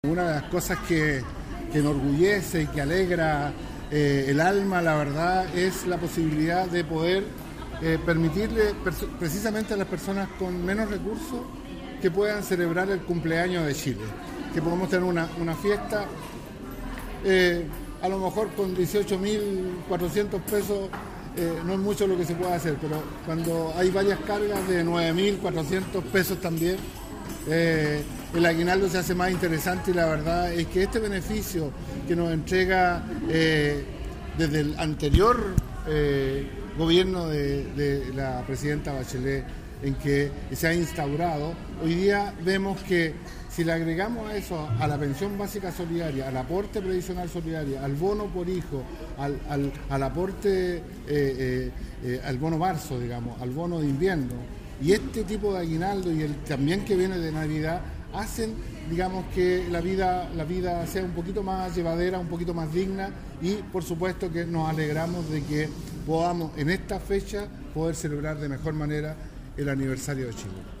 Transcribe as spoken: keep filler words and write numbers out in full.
Una de las cosas que, que enorgullece y que alegra eh, el alma, la verdad, es la posibilidad de poder eh, permitirle precisamente a las personas con menos recursos que puedan celebrar el cumpleaños de Chile, que podamos tener una, una fiesta, eh, a lo mejor con dieciocho mil cuatrocientos pesos, eh, no es mucho lo que se puede hacer, pero cuando hay varias cargas de nueve mil cuatrocientos pesos también, Eh, el aguinaldo se hace más interesante, y la verdad es que este beneficio que nos entrega eh, desde el anterior eh, gobierno de, de la presidenta Bachelet, en que se ha instaurado, hoy día vemos que si le agregamos a eso, a la pensión básica solidaria, al aporte previsional solidario, al bono por hijo, al, al, al aporte, eh, eh, eh, al bono marzo, digamos, al bono de invierno, y este tipo de aguinaldo y el también que viene de Navidad, hacen, digamos, que la vida, la vida sea un poquito más llevadera, un poquito más digna, y por supuesto que nos alegramos de que podamos en esta fecha poder celebrar de mejor manera el aniversario de Chile.